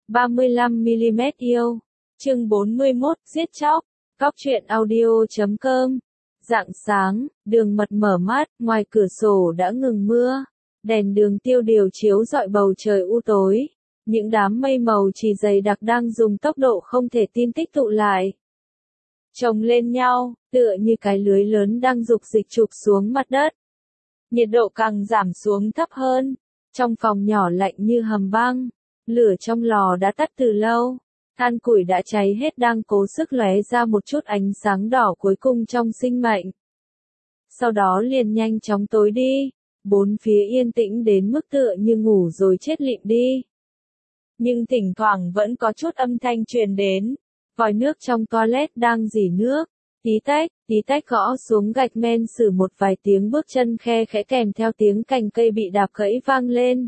35mm yêu. Chương 41, giết chóc. Góc truyện audio.com. Rạng sáng, Đường Mật mở mắt, ngoài cửa sổ đã ngừng mưa. Đèn đường tiêu điều chiếu rọi bầu trời u tối. Những đám mây màu chỉ dày đặc đang dùng tốc độ không thể tin tích tụ lại, chồng lên nhau, tựa như cái lưới lớn đang rục dịch chụp xuống mặt đất. Nhiệt độ càng giảm xuống thấp hơn. Trong phòng nhỏ lạnh như hầm băng. Lửa trong lò đã tắt từ lâu. Than củi đã cháy hết đang cố sức lóe ra một chút ánh sáng đỏ cuối cùng trong sinh mệnh. Sau đó liền nhanh chóng tối đi. Bốn phía yên tĩnh đến mức tựa như ngủ rồi chết lịm đi. Nhưng thỉnh thoảng vẫn có chút âm thanh truyền đến. Vòi nước trong toilet đang rỉ nước. Tí tách gõ xuống gạch men xử một vài tiếng bước chân khe khẽ kèm theo tiếng cành cây bị đạp gãy vang lên.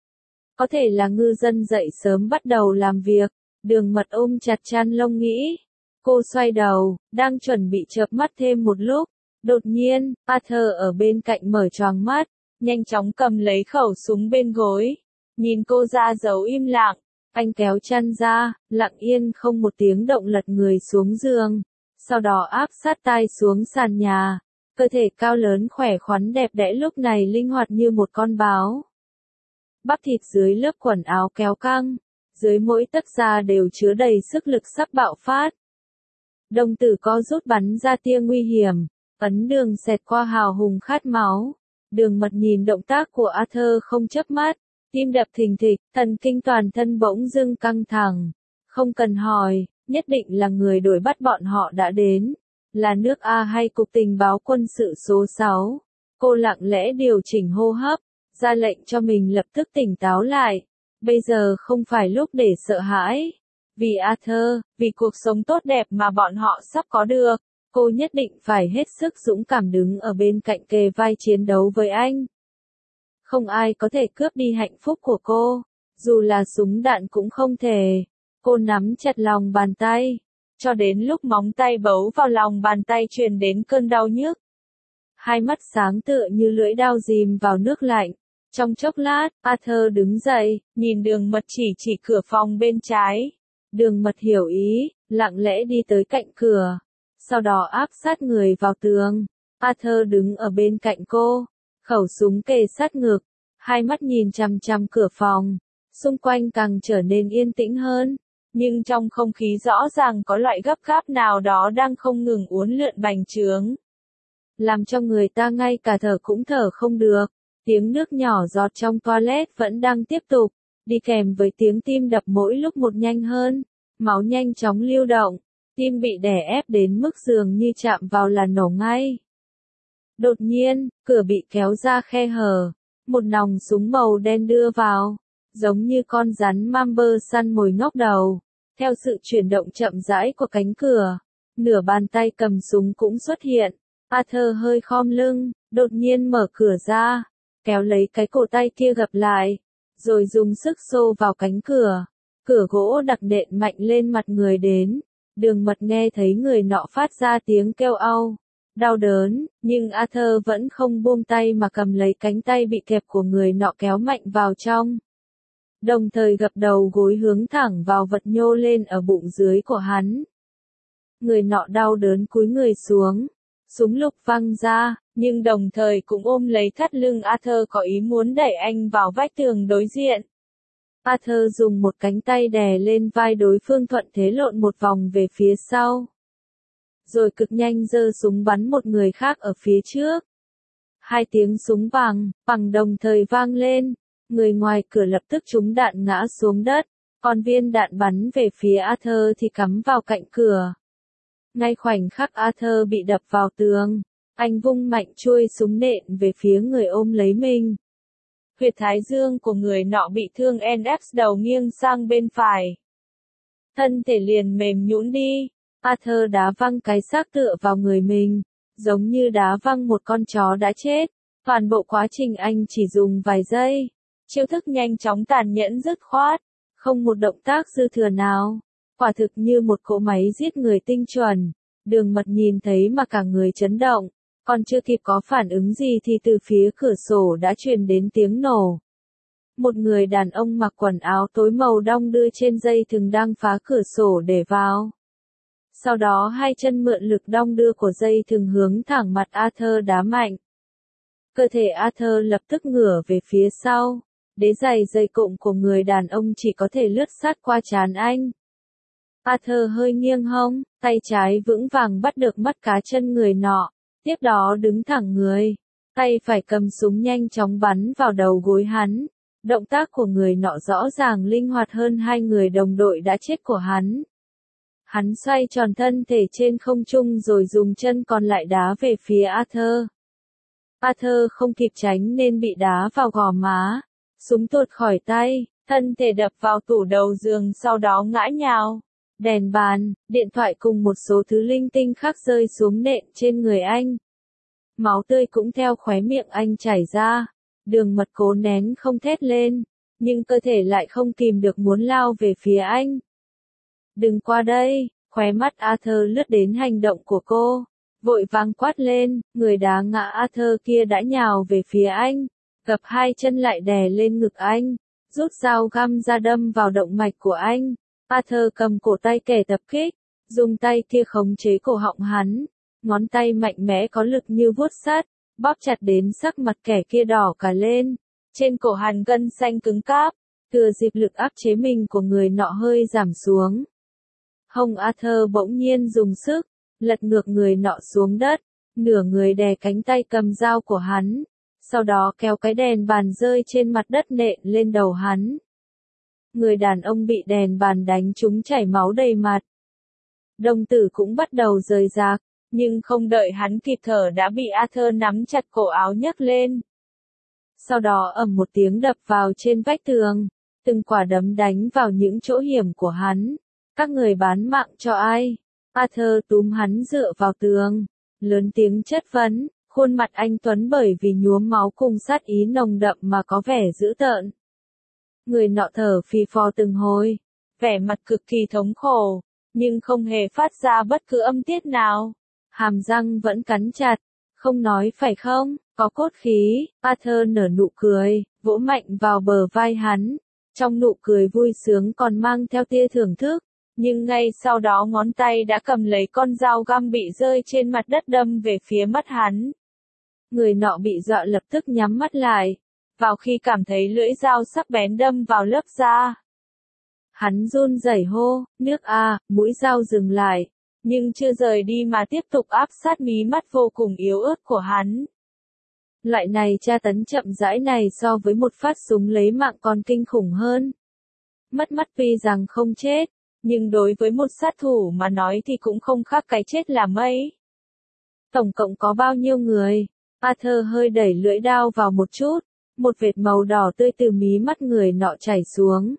Có thể là ngư dân dậy sớm bắt đầu làm việc. Đường Mật ôm chặt chăn lông nghĩ. Cô xoay đầu, đang chuẩn bị chợp mắt thêm một lúc. Đột nhiên, Arthur ở bên cạnh mở choàng mắt, nhanh chóng cầm lấy khẩu súng bên gối. Nhìn cô ra dấu im lặng, anh kéo chăn ra, lặng yên không một tiếng động lật người xuống giường. Sau đó áp sát tai xuống sàn nhà. Cơ thể cao lớn khỏe khoắn đẹp đẽ lúc này linh hoạt như một con báo. Bắp thịt dưới lớp quần áo kéo căng. Dưới mỗi tấc da đều chứa đầy sức lực sắp bạo phát. Đồng tử co rút bắn ra tia nguy hiểm. Ấn đường xẹt qua hào hùng khát máu. Đường Mật nhìn động tác của Arthur không chớp mắt. Tim đập thình thịch, thần kinh toàn thân bỗng dưng căng thẳng. Không cần hỏi, nhất định là người đuổi bắt bọn họ đã đến. Là nước A hay Cục Tình báo quân sự số 6. Cô lặng lẽ điều chỉnh hô hấp, ra lệnh cho mình lập tức tỉnh táo lại. Bây giờ không phải lúc để sợ hãi. Vì Arthur, vì cuộc sống tốt đẹp mà bọn họ sắp có được, cô nhất định phải hết sức dũng cảm đứng ở bên cạnh kề vai chiến đấu với anh. Không ai có thể cướp đi hạnh phúc của cô, dù là súng đạn cũng không thể. Cô nắm chặt lòng bàn tay, cho đến lúc móng tay bấu vào lòng bàn tay truyền đến cơn đau nhức. Hai mắt sáng tựa như lưỡi dao dìm vào nước lạnh. Trong chốc lát, Arthur đứng dậy, nhìn Đường Mật chỉ cửa phòng bên trái. Đường Mật hiểu ý, lặng lẽ đi tới cạnh cửa. Sau đó áp sát người vào tường. Arthur đứng ở bên cạnh cô, khẩu súng kề sát ngực, hai mắt nhìn chằm chằm cửa phòng. Xung quanh càng trở nên yên tĩnh hơn, nhưng trong không khí rõ ràng có loại gấp gáp nào đó đang không ngừng uốn lượn bành trướng. Làm cho người ta ngay cả thở cũng thở không được. Tiếng nước nhỏ giọt trong toilet vẫn đang tiếp tục, đi kèm với tiếng tim đập mỗi lúc một nhanh hơn, máu nhanh chóng lưu động, tim bị đè ép đến mức dường như chạm vào là nổ ngay. Đột nhiên, cửa bị kéo ra khe hở, một nòng súng màu đen đưa vào, giống như con rắn Mamber săn mồi ngóc đầu. Theo sự chuyển động chậm rãi của cánh cửa, nửa bàn tay cầm súng cũng xuất hiện. Arthur hơi khom lưng, đột nhiên mở cửa ra, kéo lấy cái cổ tay kia gập lại, rồi dùng sức xô vào cánh cửa. Cửa gỗ đặc nện mạnh lên mặt người đến. Đường Mật nghe thấy người nọ phát ra tiếng kêu au, đau đớn, nhưng Arthur vẫn không buông tay mà cầm lấy cánh tay bị kẹp của người nọ kéo mạnh vào trong. Đồng thời gập đầu gối hướng thẳng vào vật nhô lên ở bụng dưới của hắn. Người nọ đau đớn cúi người xuống. Súng lục văng ra, nhưng đồng thời cũng ôm lấy thắt lưng Arthur có ý muốn đẩy anh vào vách tường đối diện. Arthur dùng một cánh tay đè lên vai đối phương thuận thế lộn một vòng về phía sau. Rồi cực nhanh giơ súng bắn một người khác ở phía trước. Hai tiếng súng bằng đồng thời vang lên. Người ngoài cửa lập tức trúng đạn ngã xuống đất. Còn viên đạn bắn về phía Arthur thì cắm vào cạnh cửa. Ngay khoảnh khắc Arthur bị đập vào tường, anh vung mạnh chuôi súng nện về phía người ôm lấy mình. Huyệt thái dương của người nọ bị thương NX đầu nghiêng sang bên phải. Thân thể liền mềm nhũn đi. Arthur đá văng cái xác tựa vào người mình, giống như đá văng một con chó đã chết. Toàn bộ quá trình anh chỉ dùng vài giây. Chiêu thức nhanh chóng tàn nhẫn dứt khoát, không một động tác dư thừa nào. Quả thực như một cỗ máy giết người tinh chuẩn. Đường Mật nhìn thấy mà cả người chấn động, còn chưa kịp có phản ứng gì thì từ phía cửa sổ đã truyền đến tiếng nổ. một người đàn ông mặc quần áo tối màu đong đưa trên dây thừng đang phá cửa sổ để vào. Sau đó hai chân mượn lực đong đưa của dây thừng hướng thẳng mặt Arthur đá mạnh. Cơ thể Arthur lập tức ngửa về phía sau. Đế giày dây cộm của người đàn ông chỉ có thể lướt sát qua trán anh. Arthur hơi nghiêng hông, tay trái vững vàng bắt được mắt cá chân người nọ, tiếp đó đứng thẳng người. Tay phải cầm súng nhanh chóng bắn vào đầu gối hắn. Động tác của người nọ rõ ràng linh hoạt hơn hai người đồng đội đã chết của hắn. Hắn xoay tròn thân thể trên không trung rồi dùng chân còn lại đá về phía Arthur. Arthur không kịp tránh nên bị đá vào gò má. Súng tuột khỏi tay, thân thể đập vào tủ đầu giường sau đó ngã nhào. Đèn bàn, điện thoại cùng một số thứ linh tinh khác rơi xuống nệm trên người anh. Máu tươi cũng theo khóe miệng anh chảy ra. Đường Mật cố nén không thét lên, nhưng cơ thể lại không kìm được muốn lao về phía anh. Đừng qua đây, khóe mắt Arthur lướt đến hành động của cô. Vội vàng quát lên, người đá ngã Arthur kia đã nhào về phía anh. Gập hai chân lại đè lên ngực anh. Rút dao găm ra đâm vào động mạch của anh. Arthur cầm cổ tay kẻ tập kích. Dùng tay kia khống chế cổ họng hắn. Ngón tay mạnh mẽ có lực như vuốt sắt. Bóp chặt đến sắc mặt kẻ kia đỏ cả lên. Trên cổ hắn gân xanh cứng cáp. Thừa dịp lực áp chế mình của người nọ hơi giảm xuống. Hông Arthur bỗng nhiên dùng sức. Lật ngược người nọ xuống đất. Nửa người đè cánh tay cầm dao của hắn. Sau đó kéo cái đèn bàn rơi trên mặt đất nện lên đầu hắn. Người đàn ông bị đèn bàn đánh trúng chảy máu đầy mặt. Đồng tử cũng bắt đầu rời rạc, nhưng không đợi hắn kịp thở đã bị Arthur nắm chặt cổ áo nhấc lên. Sau đó ầm một tiếng đập vào trên vách tường, từng quả đấm đánh vào những chỗ hiểm của hắn. Các người bán mạng cho ai? Arthur túm hắn dựa vào tường, lớn tiếng chất vấn. Khuôn mặt anh Tuấn bởi vì nhuốm máu cùng sát ý nồng đậm mà có vẻ dữ tợn. Người nọ thở phì phò từng hồi, vẻ mặt cực kỳ thống khổ, nhưng không hề phát ra bất cứ âm tiết nào. Hàm răng vẫn cắn chặt, không nói phải không, có cốt khí. Arthur nở nụ cười, vỗ mạnh vào bờ vai hắn. Trong nụ cười vui sướng còn mang theo tia thưởng thức. Nhưng ngay sau đó ngón tay đã cầm lấy con dao găm bị rơi trên mặt đất đâm về phía mắt hắn. Người nọ bị dọa lập tức nhắm mắt lại, vào khi cảm thấy lưỡi dao sắc bén đâm vào lớp da. Hắn run rẩy hô, nước a, mũi dao dừng lại, nhưng chưa rời đi mà tiếp tục áp sát mí mắt vô cùng yếu ớt của hắn. Loại này tra tấn chậm rãi này so với một phát súng lấy mạng còn kinh khủng hơn. Mất mắt tuy rằng không chết, nhưng đối với một sát thủ mà nói thì cũng không khác cái chết là mấy. Tổng cộng có bao nhiêu người? Arthur hơi đẩy lưỡi dao vào một chút, một vệt màu đỏ tươi từ mí mắt người nọ chảy xuống.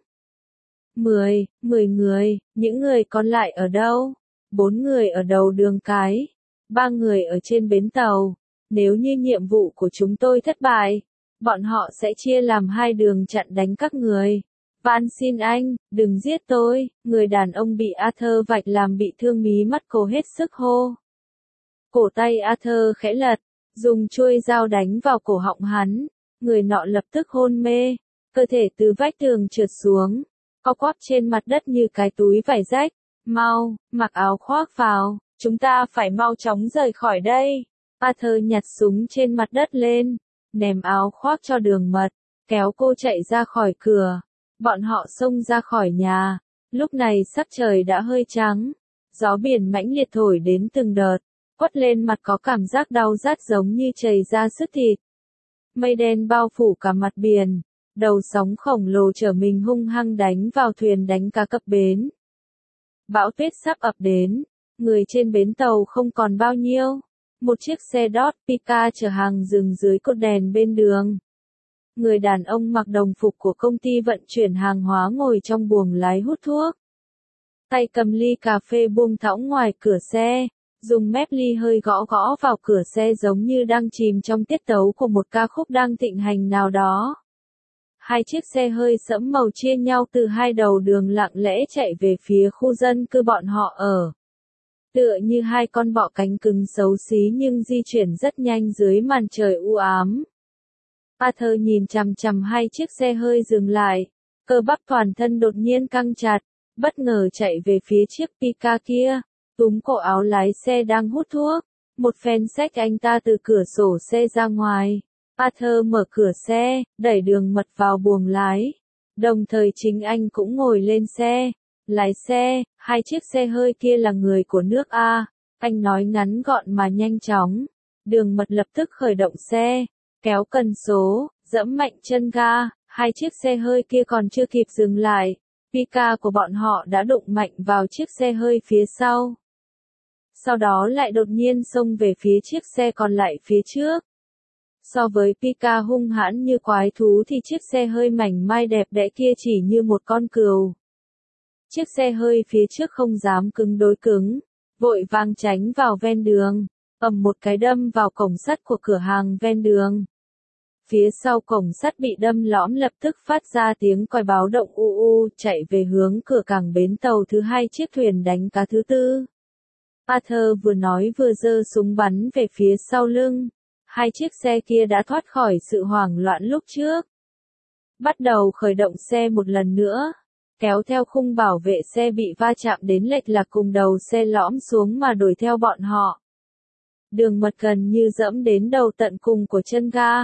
10 người, những người còn lại ở đâu? 4 người ở đầu đường cái, 3 người ở trên bến tàu. Nếu như nhiệm vụ của chúng tôi thất bại, bọn họ sẽ chia làm hai đường chặn đánh các người. Van xin anh, đừng giết tôi. Người đàn ông bị Arthur vạch làm bị thương mí mắt cố hết sức hô. Cổ tay Arthur khẽ lật, dùng chuôi dao đánh vào cổ họng hắn. Người nọ lập tức hôn mê, cơ thể từ vách tường trượt xuống, co quắp trên mặt đất như cái túi vải rách. Mau, mặc áo khoác vào, chúng ta phải mau chóng rời khỏi đây. Arthur nhặt súng trên mặt đất lên, ném áo khoác cho Đường Mật, kéo cô chạy ra khỏi cửa. Bọn họ xông ra khỏi nhà. Lúc này sắc trời đã hơi trắng, gió biển mãnh liệt thổi đến từng đợt, quất lên mặt có cảm giác đau rát giống như chảy ra sức thịt. Mây đen bao phủ cả mặt biển, đầu sóng khổng lồ chở mình hung hăng đánh vào thuyền đánh cá cập bến. Bão tuyết sắp ập đến, người trên bến tàu không còn bao nhiêu. Một chiếc xe Dodge Pika chở hàng dừng dưới cột đèn bên đường. Người đàn ông mặc đồng phục của công ty vận chuyển hàng hóa ngồi trong buồng lái hút thuốc. Tay cầm ly cà phê buông thõng ngoài cửa xe, dùng mép ly hơi gõ gõ vào cửa xe giống như đang chìm trong tiết tấu của một ca khúc đang thịnh hành nào đó. Hai chiếc xe hơi sẫm màu chia nhau từ hai đầu đường lặng lẽ chạy về phía khu dân cư bọn họ ở. Tựa như hai con bọ cánh cứng xấu xí nhưng di chuyển rất nhanh dưới màn trời u ám. Arthur nhìn chằm chằm hai chiếc xe hơi dừng lại, cơ bắp toàn thân đột nhiên căng chặt, bất ngờ chạy về phía chiếc Pika kia, túm cổ áo lái xe đang hút thuốc, một phen xách anh ta từ cửa sổ xe ra ngoài. Arthur mở cửa xe, đẩy Đường Mật vào buồng lái, đồng thời chính anh cũng ngồi lên xe. Lái xe, hai chiếc xe hơi kia là người của nước A, anh nói ngắn gọn mà nhanh chóng. Đường Mật lập tức khởi động xe, kéo cần số, giẫm mạnh chân ga, hai chiếc xe hơi kia còn chưa kịp dừng lại, Pika của bọn họ đã đụng mạnh vào chiếc xe hơi phía sau. Sau đó lại đột nhiên xông về phía chiếc xe còn lại phía trước. So với Pika hung hãn như quái thú thì chiếc xe hơi mảnh mai đẹp đẽ kia chỉ như một con cừu. Chiếc xe hơi phía trước không dám cứng đối cứng, vội vàng tránh vào ven đường, ầm một cái đâm vào cổng sắt của cửa hàng ven đường. Phía sau cổng sắt bị đâm lõm lập tức phát ra tiếng còi báo động u u, chạy về hướng cửa cảng bến tàu thứ hai chiếc thuyền đánh cá thứ tư. Arthur vừa nói vừa giơ súng bắn về phía sau lưng. Hai chiếc xe kia đã thoát khỏi sự hoảng loạn lúc trước. Bắt đầu khởi động xe một lần nữa, kéo theo khung bảo vệ xe bị va chạm đến lệch lạc cùng đầu xe lõm xuống mà đuổi theo bọn họ. Đường Mật gần như dẫm đến đầu tận cùng của chân ga.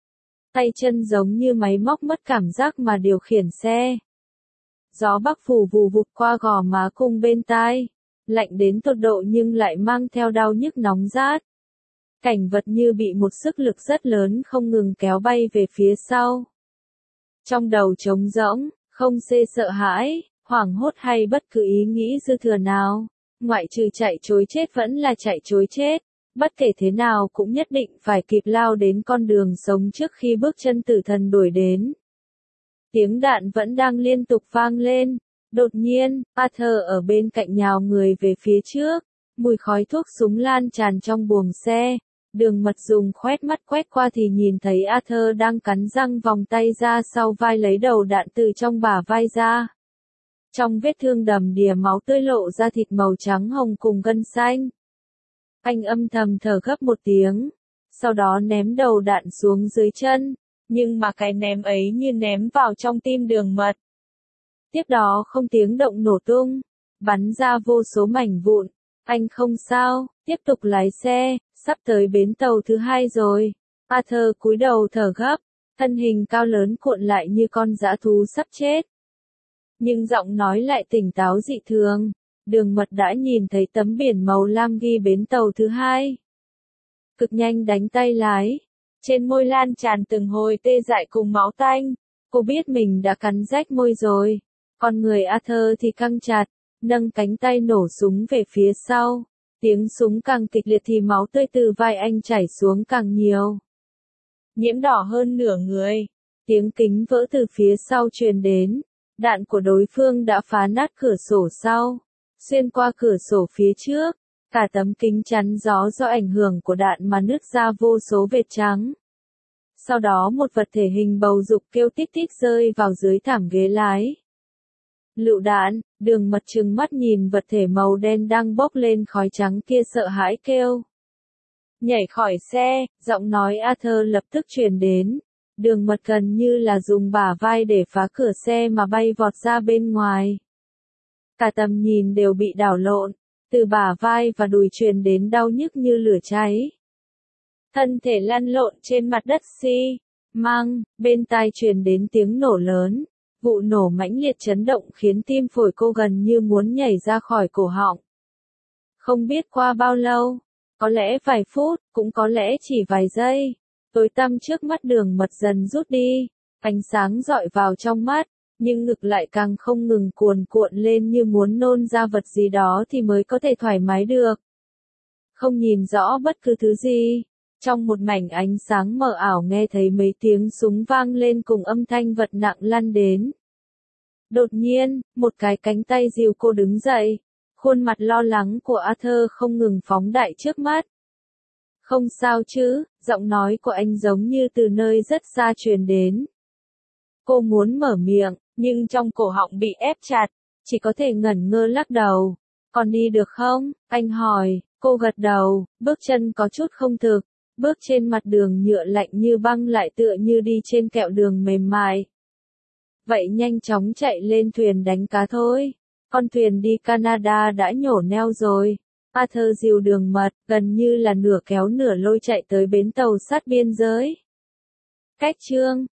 Tay chân giống như máy móc mất cảm giác mà điều khiển xe. Gió bắc phù vù vụt qua gò má cùng bên tai, lạnh đến tột độ nhưng lại mang theo đau nhức nóng rát. Cảnh vật như bị một sức lực rất lớn không ngừng kéo bay về phía sau. Trong đầu trống rỗng, không sợ hãi, hoảng hốt hay bất cứ ý nghĩ dư thừa nào, ngoại trừ chạy trối chết vẫn là chạy trối chết, bất kể thế nào cũng nhất định phải kịp lao đến con đường sống trước khi bước chân tử thần đuổi đến. Tiếng đạn vẫn đang liên tục vang lên, đột nhiên, Arthur ở bên cạnh nhào người về phía trước, mùi khói thuốc súng lan tràn trong buồng xe. Đường Mật dùng khoét mắt quét qua thì nhìn thấy Arthur đang cắn răng vòng tay ra sau vai lấy đầu đạn từ trong bả vai ra. Trong vết thương đầm đìa máu tươi lộ ra thịt màu trắng hồng cùng gân xanh. Anh âm thầm thở gấp một tiếng, sau đó ném đầu đạn xuống dưới chân, nhưng mà cái ném ấy như ném vào trong tim Đường Mật. Tiếp đó không tiếng động nổ tung, bắn ra vô số mảnh vụn. Anh không sao, tiếp tục lái xe, sắp tới bến tàu thứ hai rồi. Arthur cúi đầu thở gấp, thân hình cao lớn cuộn lại như con dã thú sắp chết. Nhưng giọng nói lại tỉnh táo dị thường. Đường Mật đã nhìn thấy tấm biển màu lam ghi bến tàu thứ hai. Cực nhanh đánh tay lái, trên môi lan tràn từng hồi tê dại cùng máu tanh. Cô biết mình đã cắn rách môi rồi. Con người Arthur thì căng chặt, nâng cánh tay nổ súng về phía sau. Tiếng súng càng kịch liệt thì máu tươi từ vai anh chảy xuống càng nhiều. Nhiễm đỏ hơn nửa người. Tiếng kính vỡ từ phía sau truyền đến. Đạn của đối phương đã phá nát cửa sổ sau, xuyên qua cửa sổ phía trước. Cả tấm kính chắn gió do ảnh hưởng của đạn mà nứt ra vô số vệt trắng. Sau đó một vật thể hình bầu dục kêu tít tít rơi vào dưới thảm ghế lái. Lựu đạn. Đường Mật trừng mắt nhìn vật thể màu đen đang bốc lên khói trắng kia sợ hãi kêu. Nhảy khỏi xe, giọng nói Arthur lập tức truyền đến. Đường Mật gần như là dùng bả vai để phá cửa xe mà bay vọt ra bên ngoài. Cả tầm nhìn đều bị đảo lộn, từ bả vai và đùi truyền đến đau nhức như lửa cháy. Thân thể lăn lộn trên mặt đất mang, bên tai truyền đến tiếng nổ lớn. Vụ nổ mãnh liệt chấn động khiến tim phổi cô gần như muốn nhảy ra khỏi cổ họng. Không biết qua bao lâu, có lẽ vài phút, cũng có lẽ chỉ vài giây, tối tăm trước mắt Đường Mật dần rút đi, ánh sáng dọi vào trong mắt, nhưng ngực lại càng không ngừng cuồn cuộn lên như muốn nôn ra vật gì đó thì mới có thể thoải mái được. Không nhìn rõ bất cứ thứ gì. Trong một mảnh ánh sáng mờ ảo nghe thấy mấy tiếng súng vang lên cùng âm thanh vật nặng lăn đến. Đột nhiên, một cái cánh tay dìu cô đứng dậy. Khuôn mặt lo lắng của Arthur không ngừng phóng đại trước mắt. Không sao chứ, giọng nói của anh giống như từ nơi rất xa truyền đến. Cô muốn mở miệng, nhưng trong cổ họng bị ép chặt, chỉ có thể ngẩn ngơ lắc đầu. Còn đi được không? Anh hỏi, cô gật đầu, bước chân có chút không thực. bước trên mặt đường nhựa lạnh như băng lại tựa như đi trên kẹo đường mềm mại. Vậy nhanh chóng chạy lên thuyền đánh cá thôi. Con thuyền đi Canada đã nhổ neo rồi. Arthur dìu Đường Mật, gần như là nửa kéo nửa lôi chạy tới bến tàu sát biên giới. Cách chương